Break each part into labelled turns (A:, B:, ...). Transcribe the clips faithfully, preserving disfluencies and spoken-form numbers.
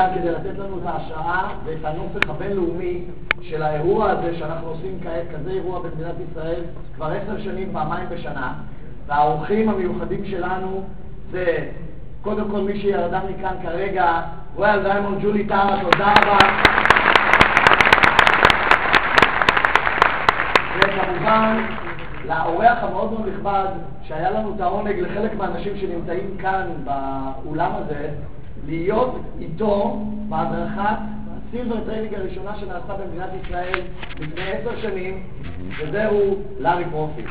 A: כדי לתת לנו את ההשראה ואת הנופך הבינלאומי של האירוע הזה שאנחנו עושים כעת, כזה אירוע במדינת ישראל כבר עשר שנים, פעמיים בשנה. והאורחים המיוחדים שלנו זה קודם כל מי שירדה מכאן כרגע, רויאל דיימונד ג'ולי טרה, תודה רבה. וכמובן לאורח המאוד מאוד נכבד שהיה לנו את העונג לחלק מהאנשים שנמצאים כאן באולם הזה להיות איתו בהדרכת הסילבר טריינינג הראשונה שנעשה במדינת ישראל לפני עשר שנים, וזהו לארי פרופי.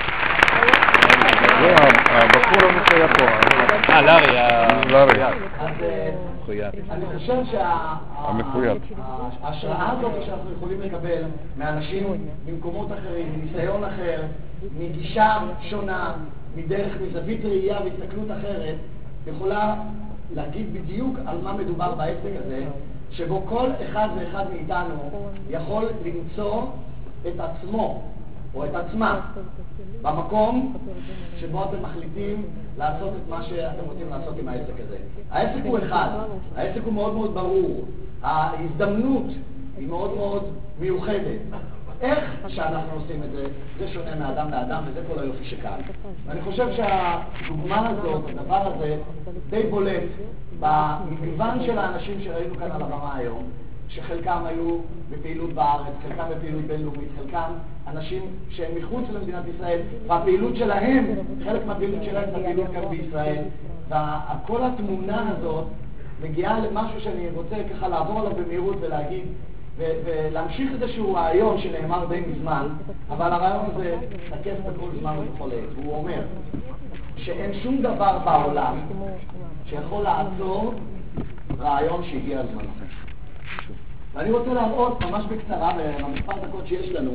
B: זה הבחור המחויב פה.
C: אה, לארי.
B: לארי.
A: אז אני חושב שההשראה הזאת שאנחנו יכולים לקבל מאנשים ממקומות אחרים, מניסיון אחר, מגישה שונה, מדרך, מזווית ראייה והסתכלות אחרת, יכולה להגיד בדיוק על מה מדובר בעסק הזה, שבו כל אחד ואחד מאיתנו יכול למצוא את עצמו או את עצמה במקום שבו אתם מחליטים לעשות את מה שאתם רוצים לעשות עם העסק הזה. העסק הוא אחד, העסק הוא מאוד מאוד ברור, ההזדמנות היא מאוד מאוד מיוחדת. איך שאנחנו עושים את זה, זה שונה מאדם לאדם, וזה כל היופי שכאן. ואני חושב שהדוגמה הזאת, הדבר הזה, די בולט במגוון של האנשים שראינו כאן על הבמה היום, שחלקם היו בפעילות בארץ, חלקם בפעילות בינלאומית, חלקם אנשים שהם מחוץ למדינת ישראל, והפעילות שלהם, חלק מהפעילות שלהם זה הפעילות כאן בישראל. וכל התמונה הזאת מגיעה למשהו שאני רוצה ככה לעבור עליו במהירות ולהגיד, ולהמשיך איזשהו רעיון שנאמר די מזמן, אבל הרעיון הזה תקף בכל זמן ובכל עת. הוא אומר שאין שום דבר בעולם שיכול לעצור רעיון שהגיע הזמן. ואני רוצה להראות ממש בקצרה, במספר דקות שיש לנו,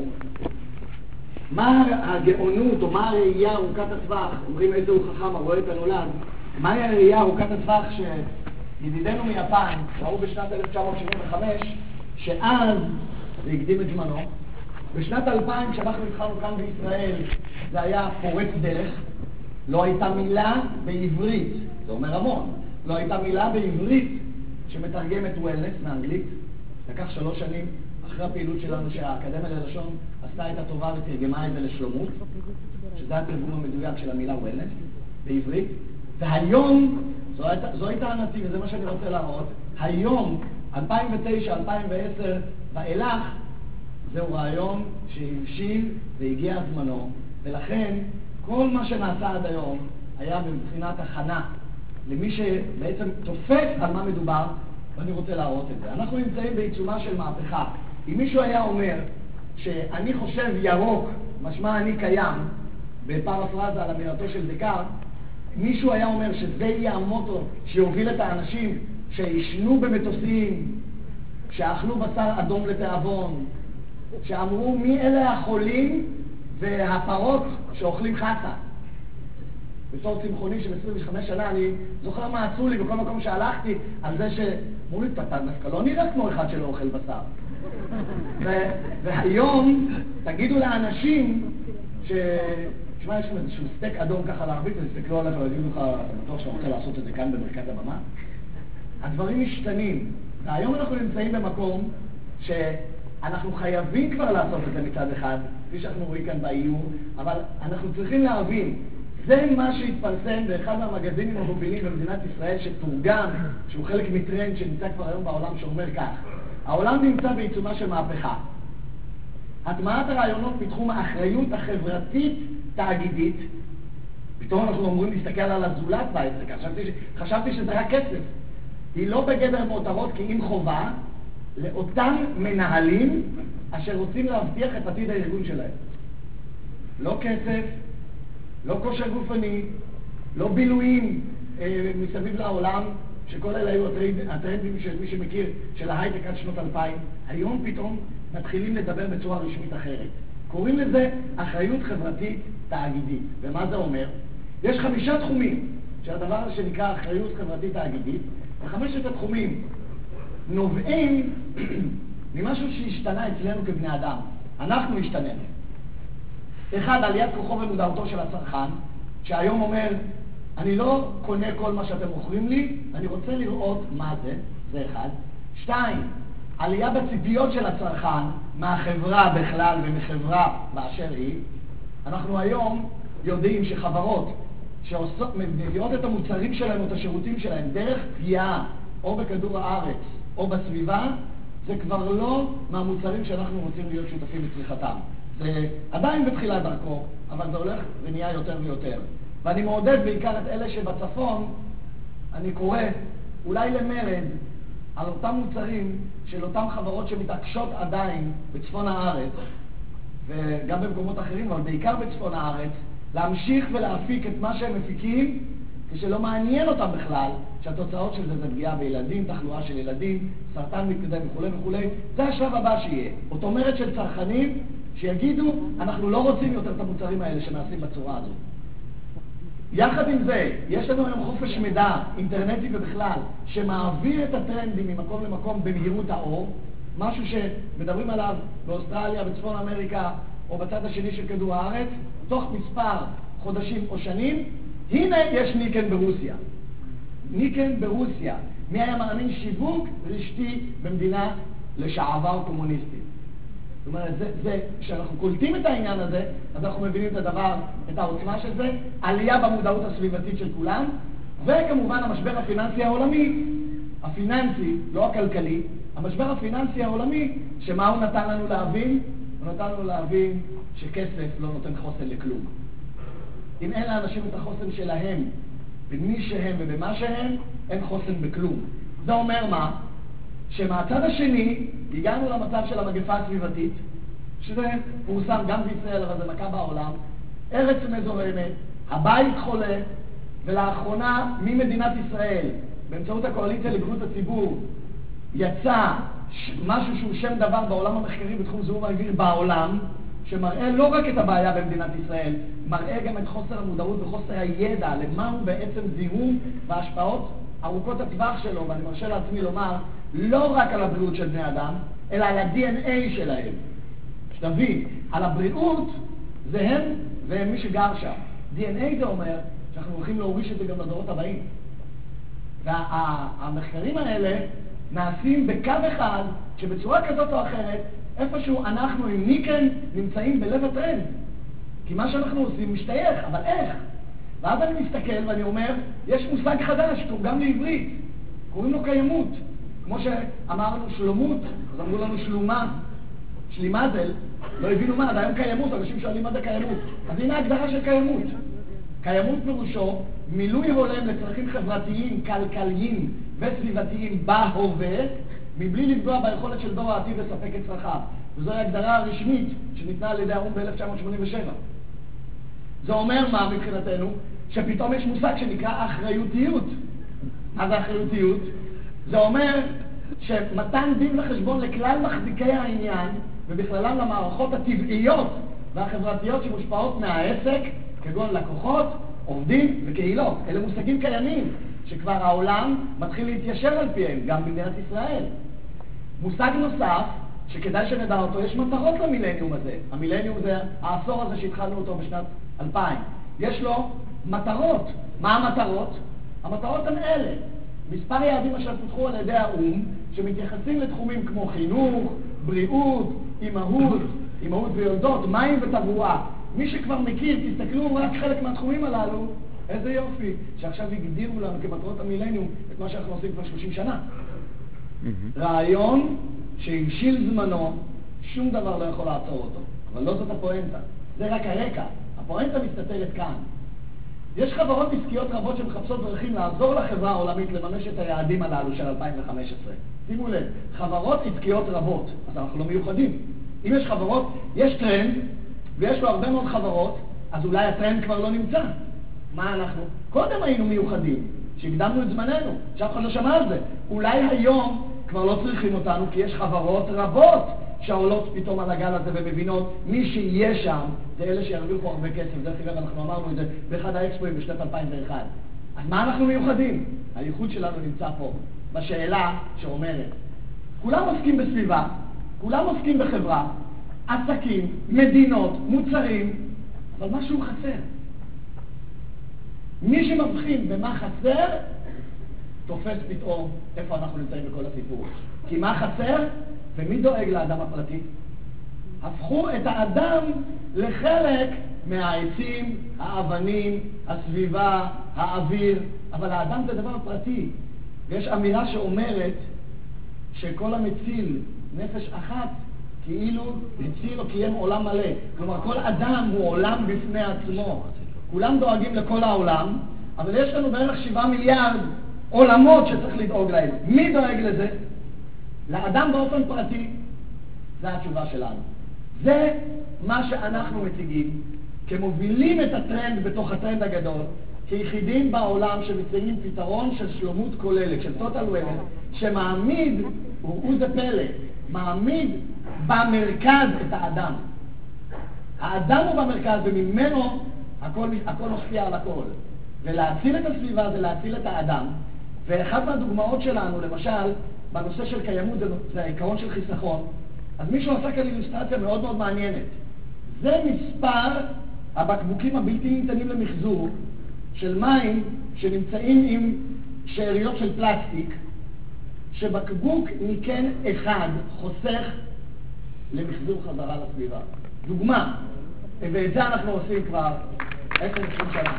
A: מה הגאונות או מה הראייה ארוכת הטווח, אומרים איזה הוא חכם הרואה את הנולד, מהי הראייה ארוכת הטווח שידידינו מיפן ראו בשנת אלף תשע מאות שבעים וחמש, שאז זה הקדים את זמנו. בשנת אלפיים כשאנחנו התחלנו כאן בישראל זה היה פורץ דרך, לא הייתה מילה בעברית, זה אומר המון, לא הייתה מילה בעברית שמתרגמת וולנס מאנגלית. לקח שלוש שנים אחרי הפעילות שלנו שהאקדמיה ללשון עשתה את הטובה ותרגמה את זה לשלומות, שזה התרגום המדויק של המילה וולנס בעברית. והיום, זו הייתה, זו הייתה הנתיב, וזה מה שאני רוצה להראות, היום, אלפיים ותשע אלפיים ועשר ואילך, זהו רעיון שהבשיל והגיע זמנו, ולכן כל מה שנעשה עד היום היה בבחינת הכנה למי שבעצם תופס על מה מדובר, ואני רוצה להראות את זה. אנחנו נמצאים בעיצומה של מהפכה. אם מישהו היה אומר שאני חושב ירוק, משמע אני קיים, בפרפרזה על אמירתו של דקארט, מישהו היה אומר שזה יהיה המוטו שיוביל את האנשים שישנו במטוסים, שאכלו בשר אדום לתיאבון, שאמרו מי אלה החולים והפרות שאוכלים חסה. בתור צמחוני של עשרים וחמש שנה אני זוכר מה עשו לי בכל מקום שהלכתי על זה שאמרו לי, אתה דווקא לא נראה כמו אחד שלא אוכל בשר. ו- והיום תגידו לאנשים ש... תשמע, יש שם איזשהו סטייק אדום ככה להרביץ, ותסתכלו עליך ויגידו לך, אתה בטוח שאתה רוצה לעשות את זה כאן במרכז הבמה? הדברים משתנים, והיום אנחנו נמצאים במקום שאנחנו חייבים כבר לעשות את זה מצד אחד, כפי שאנחנו רואים כאן באיור, אבל אנחנו צריכים להבין, זה מה שהתפרסם באחד מהמגזינים המובילים במדינת ישראל שתורגם, שהוא חלק מטרנד שנמצא כבר היום בעולם שאומר כך, העולם נמצא בעיצומה של מהפכה. הטמעת הרעיונות בתחום האחריות החברתית תאגידית, פתאום אנחנו אומרים להסתכל על הזולת בעסק, חשבתי, חשבתי שזה רק כסף. היא לא בגדר מותרות כי אם חובה לאותם מנהלים אשר רוצים להבטיח את עתיד הארגון שלהם. לא כסף, לא כושר גופני, לא בילויים אה, מסביב לעולם, שכל אלה היו הטרנדים של מי שמכיר, של ההייטק עד שנות אלפיים. היום פתאום מתחילים לדבר בצורה רשמית אחרת. קוראים לזה אחריות חברתית תאגידית. ומה זה אומר? יש חמישה תחומים של הדבר שנקרא אחריות חברתית תאגידית, וחמשת התחומים נובעים ממשהו שהשתנה אצלנו כבני אדם. אנחנו השתננו. אחד, עליית כוחו ומודעותו של הצרכן, שהיום אומר, אני לא קונה כל מה שאתם מוכרים לי, אני רוצה לראות מה זה. זה אחד. שתיים, עלייה בציפיות של הצרכן מהחברה בכלל ומחברה באשר היא. אנחנו היום יודעים שחברות שמביאות את המוצרים שלהם או את השירותים שלהם דרך פגיעה או בכדור הארץ או בסביבה, זה כבר לא מהמוצרים שאנחנו רוצים להיות שותפים בצריכתם. זה עדיין בתחילת דרכו, אבל זה הולך ונהיה יותר ויותר. ואני מעודד בעיקר את אלה שבצפון, אני קורא אולי למרד על אותם מוצרים של אותם חברות שמתעקשות עדיין בצפון הארץ, וגם במקומות אחרים, אבל בעיקר בצפון הארץ, להמשיך ולהפיק את מה שהם מפיקים, כשלא מעניין אותם בכלל, שהתוצאות של זה זה פגיעה בילדים, תחלואה של ילדים, סרטן מתקדם וכו' וכו'. זה השלב הבא שיהיה. זאת אומרת של צרכנים שיגידו, אנחנו לא רוצים יותר את המוצרים האלה שנעשים בצורה הזאת. יחד עם זה, יש לנו היום חופש מידע, אינטרנטי ובכלל, שמעביר את הטרנדים ממקום למקום במהירות האור, משהו שמדברים עליו באוסטרליה, בצפון אמריקה, או בצד השני של כדור הארץ, תוך מספר חודשים או שנים. הנה יש ניקן ברוסיה. ניקן ברוסיה. מי היה מאמין שיווק רשתי במדינה לשעבר קומוניסטית? זאת אומרת, זה, זה, כשאנחנו קולטים את העניין הזה, אז אנחנו מבינים את הדבר, את העוצמה של זה, עלייה במודעות הסביבתית של כולם, וכמובן המשבר הפיננסי העולמי, הפיננסי, לא הכלכלי, המשבר הפיננסי העולמי, שמה הוא נתן לנו להבין? הוא נתן לנו להבין שכסף לא נותן חוסן לכלום. אם אין לאנשים את החוסן שלהם, במי שהם ובמה שהם, אין חוסן בכלום. זה אומר מה? שמהצד השני, הגענו למצב של המגפה הסביבתית, שזה פורסם גם בישראל, אבל זה מכה בעולם, ארץ מזוהמת, הבית חולה, ולאחרונה ממדינת ישראל, באמצעות הקואליציה לבריאות הציבור, יצא משהו שהוא שם דבר בעולם המחקרי בתחום זיהום האוויר בעולם, שמראה לא רק את הבעיה במדינת ישראל, מראה גם את חוסר המודעות וחוסר הידע למה הוא בעצם זיהום וההשפעות ארוכות הטווח שלו, ואני מרשה לעצמי לומר, לא רק על הבריאות של בני אדם, אלא על ה-די אן איי שלהם. שתבין, על הבריאות זה הם והם מי שגר שם. די אן איי זה אומר שאנחנו הולכים להוריש את זה גם לדורות הבאים. והמחקרים האלה נעשים בקו אחד, שבצורה כזאת או אחרת, איפשהו אנחנו עם ניקן נמצאים בלב הטרנד. כי מה שאנחנו עושים משתייך, אבל איך? ואז אני מסתכל ואני אומר, יש מושג חדש, גם לעברית, קוראים לו קיימות. כמו שאמרנו שלומות, אז אמרו לנו שלומה, שלימזל, לא הבינו מה, עד היום קיימות, אנשים שואלים מה זה קיימות. אז הנה ההגדרה של קיימות. קיימות פירושו, מילוי הולם לצרכים חברתיים, כלכליים וסביבתיים בהווה, מבלי לפגוע ביכולת של דור העתיד לספק את צרכיו. וזו ההגדרה הרשמית שניתנה על ידי האו"ם ב-אלף תשע מאות שמונים ושבע. זה אומר מה מבחינתנו? שפתאום יש מושג שנקרא אחריותיות. אז האחריותיות זה אומר שמתן דין וחשבון לכלל מחזיקי העניין, ובכללם למערכות הטבעיות והחברתיות שמושפעות מהעסק, כגון לקוחות, עובדים וקהילות. אלה מושגים קיימים, שכבר העולם מתחיל להתיישר על פיהם, גם במדינת ישראל. מושג נוסף, שכדאי שנדע אותו, יש מטרות למילניום הזה. המילניום זה העשור הזה שהתחלנו אותו בשנת אלפיים. יש לו מטרות. מה המטרות? המטרות הן אלה. מספר יעדים אשר פותחו על ידי האו"ם, שמתייחסים לתחומים כמו חינוך, בריאות, אימהות, אימהות ויולדות, מים ותברואה. מי שכבר מכיר, תסתכלו רק חלק מהתחומים הללו, איזה יופי, שעכשיו הגדירו לנו כמטרות המילניום את מה שאנחנו עושים כבר שלושים שנה. רעיון שהגשיל זמנו, שום דבר לא יכול לעצור אותו. אבל לא זאת הפואנטה. זה רק הרקע. הפואנטה מסתתרת כאן. יש חברות עסקיות רבות שמחפשות דרכים לעזור לחברה העולמית לממש את היעדים הללו של אלפיים וחמש עשרה. שימו לב, חברות עסקיות רבות, אז אנחנו לא מיוחדים. אם יש חברות, יש טרנד, ויש לו הרבה מאוד חברות, אז אולי הטרנד כבר לא נמצא. מה אנחנו? קודם היינו מיוחדים, שהקדמנו את זמננו, שאף אחד לא שמע על זה. אולי היום כבר לא צריכים אותנו, כי יש חברות רבות שעולות פתאום על הגל הזה ומבינות, מי שיהיה שם, זה אלה שירוויחו הרבה כסף. דרך אגב, אנחנו אמרנו את זה באחד האקספואים בשנת אלפיים ואחת. אז מה אנחנו מיוחדים? הייחוד שלנו נמצא פה, בשאלה שאומרת, כולם עוסקים בסביבה, כולם עוסקים בחברה, עסקים, מדינות, מוצרים, אבל משהו חסר. מי שמבחין במה חסר, תופס פתאום איפה אנחנו נמצאים בכל הסיפור. כי מה חסר? ומי דואג לאדם הפרטי? הפכו את האדם לחלק מהעצים, האבנים, הסביבה, האוויר, אבל האדם זה דבר פרטי. ויש אמירה שאומרת שכל המציל נפש אחת כאילו הציל או קיים עולם מלא. כלומר, כל אדם הוא עולם בפני עצמו. כולם דואגים לכל העולם, אבל יש לנו בערך שבעה מיליארד עולמות שצריך לדאוג להם. מי דואג לזה? לאדם באופן פרטי. זו התשובה שלנו. זה מה שאנחנו מציגים, כמובילים את הטרנד בתוך הטרנד הגדול, כיחידים בעולם שמציעים פתרון של שלמות כוללת, של total wellness, שמעמיד, הוא זה פלא, מעמיד במרכז את האדם. האדם הוא במרכז וממנו הכל, הכל משפיע על הכל. ולהציל את הסביבה זה להציל את האדם. ואחת מהדוגמאות שלנו, למשל, בנושא של קיימות, זה, זה העיקרון של חיסכון. אז מישהו עשה כאן אילוסטרציה מאוד מאוד מעניינת. זה מספר הבקבוקים הבלתי ניתנים למחזור של מים שנמצאים עם שאריות של פלסטיק, שבקבוק ניקן אחד חוסך למחזור חזרה לסביבה. דוגמה, ואת זה אנחנו עושים כבר עשר עשרים שנה.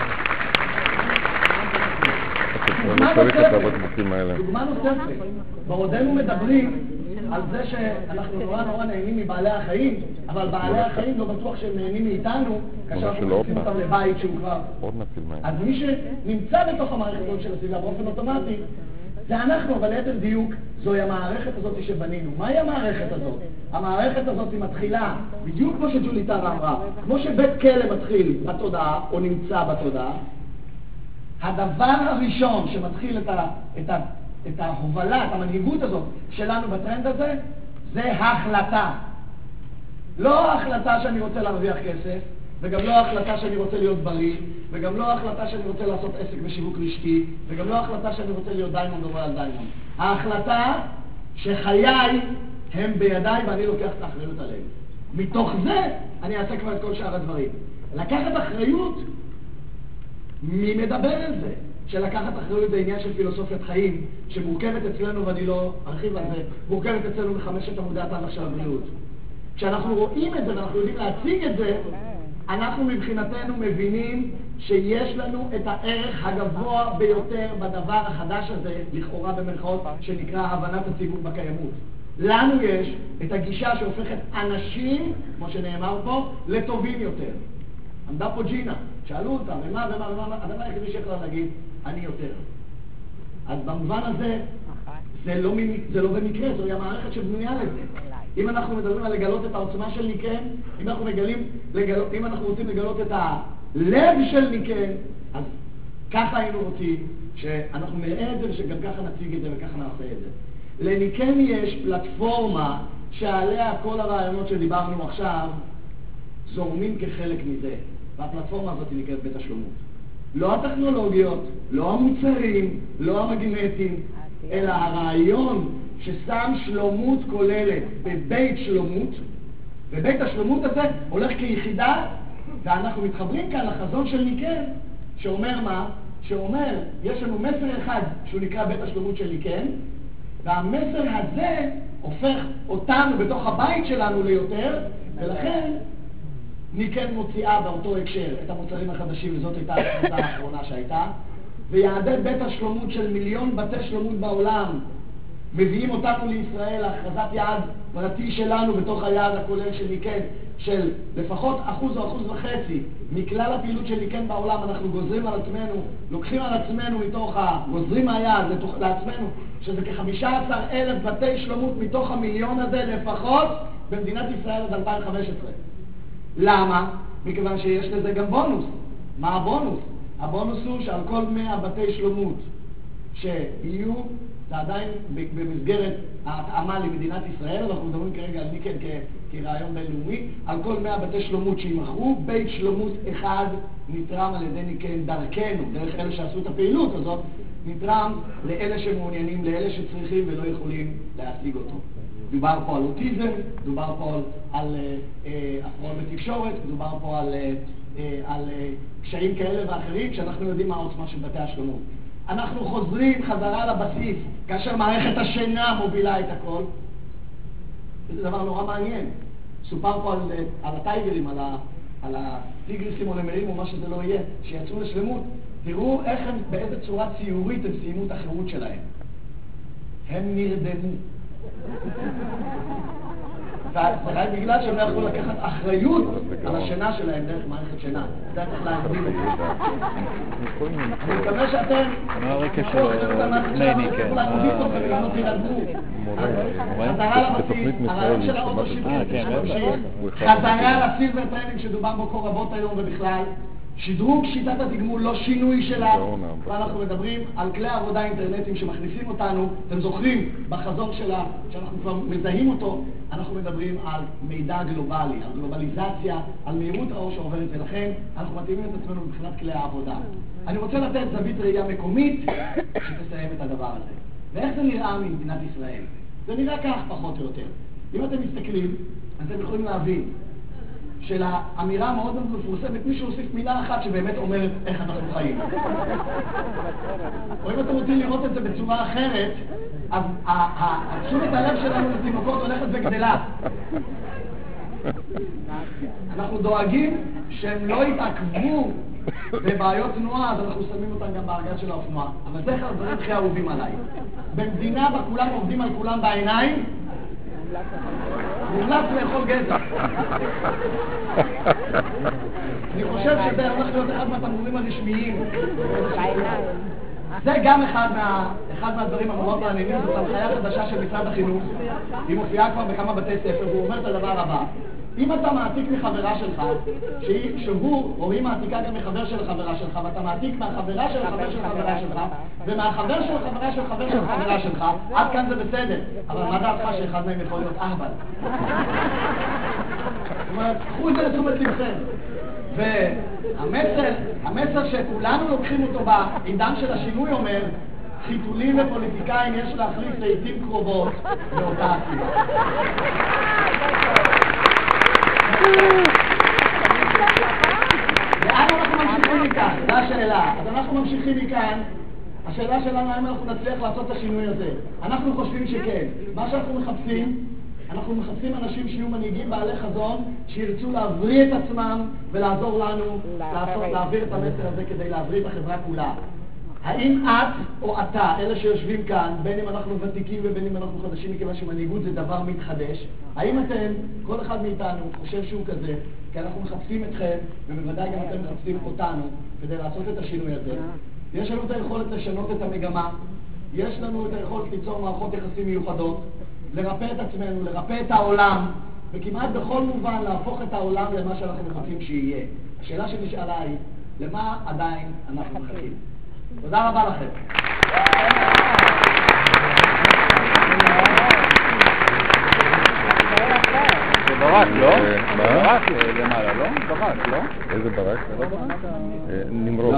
A: דוגמה נוספת, דוגמה נוספת, בעודנו מדברים על זה שאנחנו נורא נורא נהנים מבעלי החיים, אבל בעלי החיים לא בטוח שהם נהנים מאיתנו, כאשר אנחנו נכנסים אותם לבית שהוא כבר. אז מי שנמצא בתוך המערכת הזאת של הסביבה באופן אוטומטי, זה אנחנו, אבל ליתר דיוק, זוהי המערכת הזאת שבנינו. מהי המערכת הזאת? המערכת הזאת מתחילה, בדיוק כמו שג'ולי טרה אמרה, כמו שבית כלא מתחיל בתודעה, או נמצא בתודעה, הדבר הראשון שמתחיל את, ה, את, ה, את ההובלה, את המנהיגות הזאת שלנו בטרנד הזה, זה החלטה. לא החלטה שאני רוצה להרוויח כסף, וגם לא החלטה שאני רוצה להיות בריא, וגם לא החלטה שאני רוצה לעשות עסק בשיווק רשתי, וגם לא החלטה שאני רוצה להיות דיימונד או רויאל דיימונד. ההחלטה שחיי הם בידיי ואני לוקח את האחריות עליהם. מתוך זה אני אעשה כבר את כל שאר הדברים. לקחת אחריות, מי מדבר על זה? שלקחת אחריות זה עניין של פילוסופיית חיים, שמורכבת אצלנו, ואני לא ארחיב על זה, מורכבת אצלנו בחמשת עמודי התווך של הבריאות. כשאנחנו רואים את זה ואנחנו יודעים להציג את זה, אנחנו מבחינתנו מבינים שיש לנו את הערך הגבוה ביותר בדבר החדש הזה, לכאורה במרכאות, שנקרא הבנת הציבור בקיימות. לנו יש את הגישה שהופכת אנשים, כמו שנאמר פה, לטובים יותר. עמדה פה ג'ינה, שאלו אותה, ומה ומה ומה, הדבר היחידי שיכולה להגיד, אני יותר. אז במובן הזה, זה לא, זה לא במקרה, זוהי המערכת שבנויה לזה. אם אנחנו מדברים על לגלות את העוצמה של ניקן, אם אנחנו, מגלים, לגלות, אם אנחנו רוצים לגלות את הלב של ניקן, אז ככה היינו רוצים שאנחנו נראה את זה ושגם ככה נציג את זה וככה נעשה את זה. לניקן יש פלטפורמה שעליה כל הרעיונות שדיברנו עכשיו זורמים כחלק מזה, והפלטפורמה הזאת נקראת בית השלומות. לא הטכנולוגיות, לא המוצרים, לא המגנטים, אלא הרעיון ששם שלומות כוללת בבית שלומות, ובית השלומות הזה הולך כיחידה, ואנחנו מתחברים כאן לחזון של ניקן, שאומר מה? שאומר, יש לנו מסר אחד שהוא נקרא בית השלומות של ניקן, והמסר הזה הופך אותנו בתוך הבית שלנו ליותר, ולכן ניקן מוציאה באותו הקשר את המוצרים החדשים, וזאת הייתה ההחלטה האחרונה שהייתה, ויעדי בית השלומות של מיליון בתי שלומות בעולם, מביאים אותנו לישראל להכרזת יעד פרטי שלנו בתוך היעד הכולל של ניקן, של לפחות אחוז או אחוז וחצי מכלל הפעילות של ניקן בעולם. אנחנו גוזרים על עצמנו, לוקחים על עצמנו מתוך ה... גוזרים מהיעד לעצמנו, שזה כ-חמישה עשר אלף בתי שלומות מתוך המיליון הזה לפחות במדינת ישראל עד אלפיים וחמש עשרה. למה? מכיוון שיש לזה גם בונוס. מה הבונוס? הבונוס הוא שעל כל מאה בתי שלומות שיהיו, זה עדיין במסגרת ההתאמה למדינת ישראל, ואנחנו מדברים כרגע על ניקן כרעיון בינלאומי, על כל מאה בתי שלומות שימכרו, בית שלומות אחד נתרם על ידי ניקן דרכנו, דרך אלה שעשו את הפעילות הזאת, נתרם לאלה שמעוניינים, לאלה שצריכים ולא יכולים להשיג אותו. דובר פה על אוטיזם, דובר פה על, על אה, הפרעות בתקשורת, דובר פה על, אה, על אה, קשיים כאלה ואחרים, כשאנחנו יודעים מה העוצמה של בתי השלומות. אנחנו חוזרים חזרה לבסיס, כאשר מערכת השינה מובילה את הכל. זה דבר נורא מעניין. סופר פה על, על הטייגרים, על, ה, על הטיגריסים או נמרים או מה שזה לא יהיה, שיצאו לשלמות. תראו איך הם, באיזה צורה ציורית הם סיימו את החירות שלהם. הם נרדמו. זה רק בגלל שהם לא יכלו לקחת אחריות על השינה שלהם דרך מערכת שינה. זה צריך להגדיל את זה. אני מקווה שאתם תקחו אחריות על מערכת שינה, אבל תצטרכו להגדיל אתכם וגם לא תירדמו. חזרה לבסיס, הרעיון של האוטו-שיפטינג שממשיך, חזרה לסילבר טריינינג שדובר בו כה רבות היום ובכלל, שדרוג שיטת התגמול, לא שינוי שלה, ואנחנו מדברים על כלי עבודה אינטרנטיים שמכניסים אותנו, אתם זוכרים בחזון שלה, שאנחנו כבר מזהים אותו, אנחנו מדברים על מידע גלובלי, על גלובליזציה, על מהירות האור שעוברת, ולכן אנחנו מתאימים את עצמנו מבחינת כלי העבודה. אני רוצה לתת זווית ראייה מקומית שתסיים את הדבר הזה. ואיך זה נראה ממדינת ישראל? זה נראה כך פחות או יותר. אם אתם מסתכלים, אתם יכולים להבין של האמירה מאוד מאוד מפורסמת, מישהו הוסיף מילה אחת שבאמת אומרת איך אנחנו חיים. או אם אתם רוצים לראות את זה בצורה אחרת, אז תשומת הלב שלנו לתינוקות הולכת וגדלה. אנחנו דואגים שהם לא יתעכבו בבעיות תנועה, אז אנחנו שמים אותם גם בארגז של האופנוע. אבל זה אחד הדברים הכי אהובים עליי. במדינה בה כולם עובדים על כולם בעיניים, מומלץ לאכול גזע. אני חושב שזה הולך להיות אחד מהתמרורים הרשמיים. זה גם אחד, מה, אחד מהדברים המאוד מעניינים, זאת הנחיה חדשה של משרד החינוך. היא מופיעה כבר בכמה בתי ספר, והוא אומר את הדבר הבא. אם אתה מעתיק מחברה שלך, שהיא, שהוא או היא מעתיקה גם מחבר של החברה שלך, ואתה מעתיק מהחברה של החבר של החברה שלך, ומהחבר של החברה של חבר של החברה שלך, עד כאן זה בסדר. אבל מה דעתך שאחד מהם יכול להיות אהבל? זאת אומרת, קחו את זה לתשומת לבכם. והמסר, המסר שכולנו לוקחים אותו בעידן של השינוי אומר, חיתולים ופוליטיקאים יש להחליף לעתים קרובות באותה הסיבה. לאן אנחנו ממשיכים מכאן? זו השאלה. אז אנחנו ממשיכים מכאן. השאלה שלנו האם אנחנו נצליח לעשות את השינוי הזה. אנחנו חושבים שכן. מה שאנחנו מחפשים, אנחנו מחפשים אנשים שיהיו מנהיגים בעלי חזון, שירצו להבריא את עצמם ולעזור לנו לעשות, להעביר את המסר הזה כדי להבריא את החברה כולה. האם את או אתה, אלה שיושבים כאן, בין אם אנחנו ותיקים ובין אם אנחנו חדשים, מכיוון שמנהיגות זה דבר מתחדש, האם אתם, כל אחד מאיתנו, חושב שהוא כזה, כי אנחנו מחפשים אתכם, ובוודאי גם אתם מחפשים אותנו, כדי לעשות את השינוי הזה. יש לנו את היכולת לשנות את המגמה, יש לנו את היכולת ליצור מערכות יחסים מיוחדות, לרפא את עצמנו, לרפא את העולם, וכמעט בכל מובן להפוך את העולם למה שאנחנו מחפשים שיהיה. השאלה שנשאלה היא, למה עדיין אנחנו מחכים? תודה רבה לכם.
B: זה ברק, לא? ברק למעלה, לא? ברק, לא? איזה ברק? נמרוד.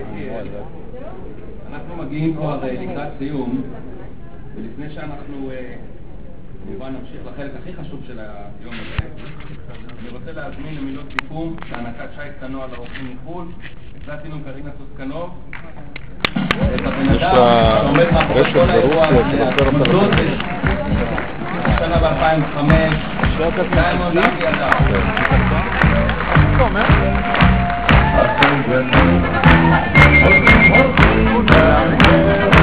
C: אנחנו מגיעים פה לקראת סיום, ולפני שאנחנו כמובן נמשיך לחלק הכי חשוב של היום הזה, אני רוצה להזמין למילות סיכום שהענקת שי צנוע לאורחים מחו"ל, פלטינום קרינה סוסקנוב, את הבן אדם שעומד מאחורי כל האירוע הזה, המוסדות השנה ב-אלפיים וחמש, דיימונד אבי אדם.